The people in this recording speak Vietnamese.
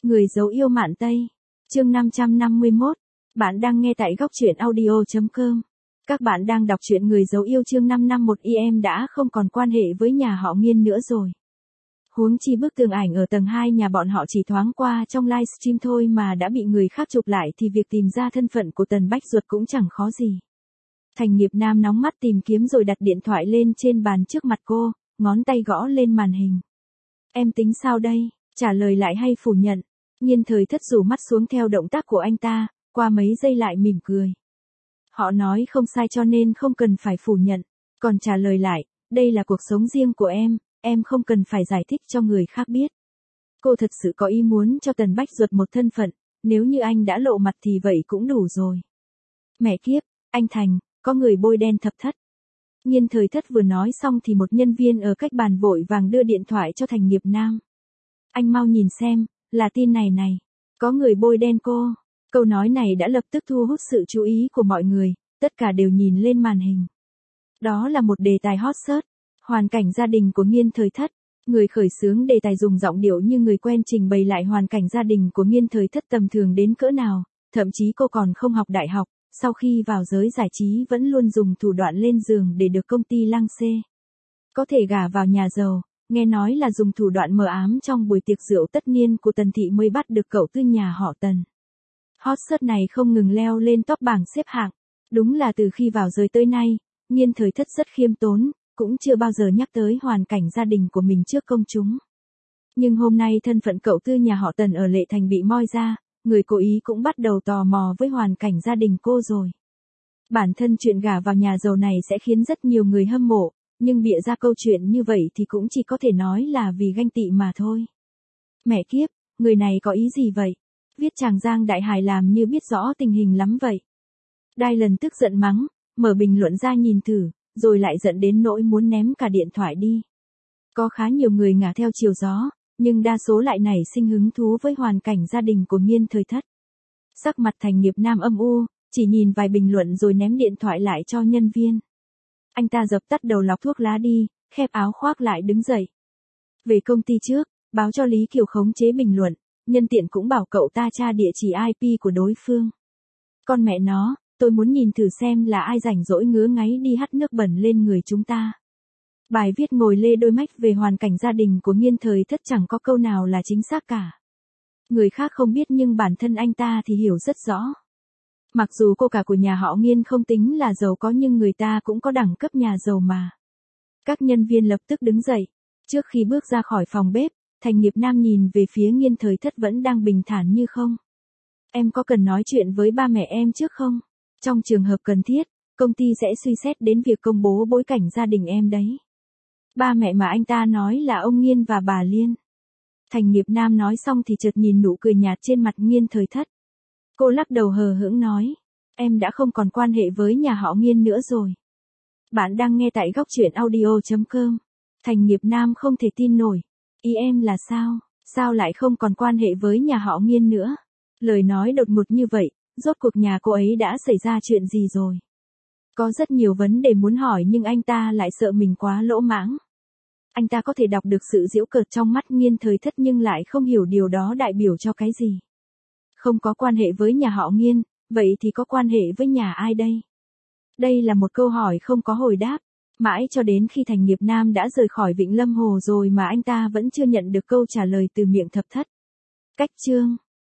Người dấu yêu Mạn Tây. Chương 551. Bạn đang nghe tại góc truyện audio.com. Các bạn đang đọc truyện Người dấu yêu chương 551 em đã không còn quan hệ với nhà họ Nghiên nữa rồi. Huống chi bức tường ảnh ở tầng 2 nhà bọn họ chỉ thoáng qua trong livestream thôi mà đã bị người khác chụp lại thì việc tìm ra thân phận của Tần Bách Duật cũng chẳng khó gì. Thành Nghiệp Nam nóng mắt tìm kiếm rồi đặt điện thoại lên trên bàn trước mặt cô, ngón tay gõ lên màn hình. Em tính sao đây, trả lời lại hay phủ nhận? Nghiên Thời Thất rủ mắt xuống theo động tác của anh ta, qua mấy giây lại mỉm cười. Họ nói không sai cho nên không cần phải phủ nhận, còn trả lời lại, đây là cuộc sống riêng của em không cần phải giải thích cho người khác biết. Cô thật sự có ý muốn cho Tần Bách Duật một thân phận, nếu như anh đã lộ mặt thì vậy cũng đủ rồi. Mẹ kiếp, anh Thành, có người bôi đen Thập Thất. Nghiên Thời Thất vừa nói xong thì một nhân viên ở cách bàn vội vàng đưa điện thoại cho Thành Nghiệp Nam. Anh mau nhìn xem, là tin này, có người bôi đen cô. Câu nói này đã lập tức thu hút sự chú ý của mọi người, tất cả đều nhìn lên màn hình. Đó là một đề tài hot search, hoàn cảnh gia đình của Nghiên Thời Thất. Người khởi xướng đề tài dùng giọng điệu như người quen trình bày lại hoàn cảnh gia đình của Nghiên Thời Thất tầm thường đến cỡ nào, thậm chí cô còn không học đại học, sau khi vào giới giải trí vẫn luôn dùng thủ đoạn lên giường để được công ty lăng xê. Có thể gả vào nhà giàu, nghe nói là dùng thủ đoạn mờ ám trong buổi tiệc rượu tất niên của Tần Thị mới bắt được cậu tư nhà họ Tần. Hot search này không ngừng leo lên top bảng xếp hạng. Đúng là từ khi vào giới tới nay, Nghiên Thời Thất rất khiêm tốn, cũng chưa bao giờ nhắc tới hoàn cảnh gia đình của mình trước công chúng. Nhưng hôm nay thân phận cậu tư nhà họ Tần ở Lệ Thành bị moi ra, người cố ý cũng bắt đầu tò mò với hoàn cảnh gia đình cô rồi. Bản thân chuyện gả vào nhà giàu này sẽ khiến rất nhiều người hâm mộ, nhưng bịa ra câu chuyện như vậy thì cũng chỉ có thể nói là vì ganh tị mà thôi. Mẹ kiếp, người này có ý gì vậy? Viết chàng Giang Đại Hải làm như biết rõ tình hình lắm vậy. Dylan tức giận mắng, mở bình luận ra nhìn thử, rồi lại giận đến nỗi muốn ném cả điện thoại đi. Có khá nhiều người ngả theo chiều gió, nhưng đa số lại nảy sinh hứng thú với hoàn cảnh gia đình của Nghiên Thời Thất. Sắc mặt Thành Nghiệp Nam âm u, chỉ nhìn vài bình luận rồi ném điện thoại lại cho nhân viên. Anh ta dập tắt đầu lọc thuốc lá đi, khép áo khoác lại đứng dậy. Về công ty trước, báo cho Lý Kiều khống chế bình luận, nhân tiện cũng bảo cậu ta tra địa chỉ IP của đối phương. Con mẹ nó, tôi muốn nhìn thử xem là ai rảnh rỗi ngứa ngáy đi hắt nước bẩn lên người chúng ta. Bài viết ngồi lê đôi mách về hoàn cảnh gia đình của Nghiên Thời Thất chẳng có câu nào là chính xác cả. Người khác không biết nhưng bản thân anh ta thì hiểu rất rõ. Mặc dù cô cả của nhà họ Nghiên không tính là giàu có nhưng người ta cũng có đẳng cấp nhà giàu mà. Các nhân viên lập tức đứng dậy. Trước khi bước ra khỏi phòng bếp, Thành Nghiệp Nam nhìn về phía Nghiên Thời Thất vẫn đang bình thản như không. Em có cần nói chuyện với ba mẹ em trước không? Trong trường hợp cần thiết, công ty sẽ suy xét đến việc công bố bối cảnh gia đình em đấy. Ba mẹ mà anh ta nói là ông Nghiên và bà Liên. Thành Nghiệp Nam nói xong thì chợt nhìn nụ cười nhạt trên mặt Nghiên Thời Thất. Cô lắc đầu hờ hững nói, em đã không còn quan hệ với nhà họ Nghiên nữa rồi. Bạn đang nghe tại góc truyện audio.com. Thành Nghiệp Nam không thể tin nổi. Ý em là sao? Sao lại không còn quan hệ với nhà họ Nghiên nữa? Lời nói đột ngột như vậy, rốt cuộc nhà cô ấy đã xảy ra chuyện gì rồi? Có rất nhiều vấn đề muốn hỏi nhưng anh ta lại sợ mình quá lỗ mãng. Anh ta có thể đọc được sự giễu cợt trong mắt Nghiên Thời Thất nhưng lại không hiểu điều đó đại biểu cho cái gì. Không có quan hệ với nhà họ Nghiên, vậy thì có quan hệ với nhà ai đây? Đây là một câu hỏi không có hồi đáp. Mãi cho đến khi Thành Nghiệp Nam đã rời khỏi Vịnh Lâm Hồ rồi mà anh ta vẫn chưa nhận được câu trả lời từ miệng Thập Thất. Cách chương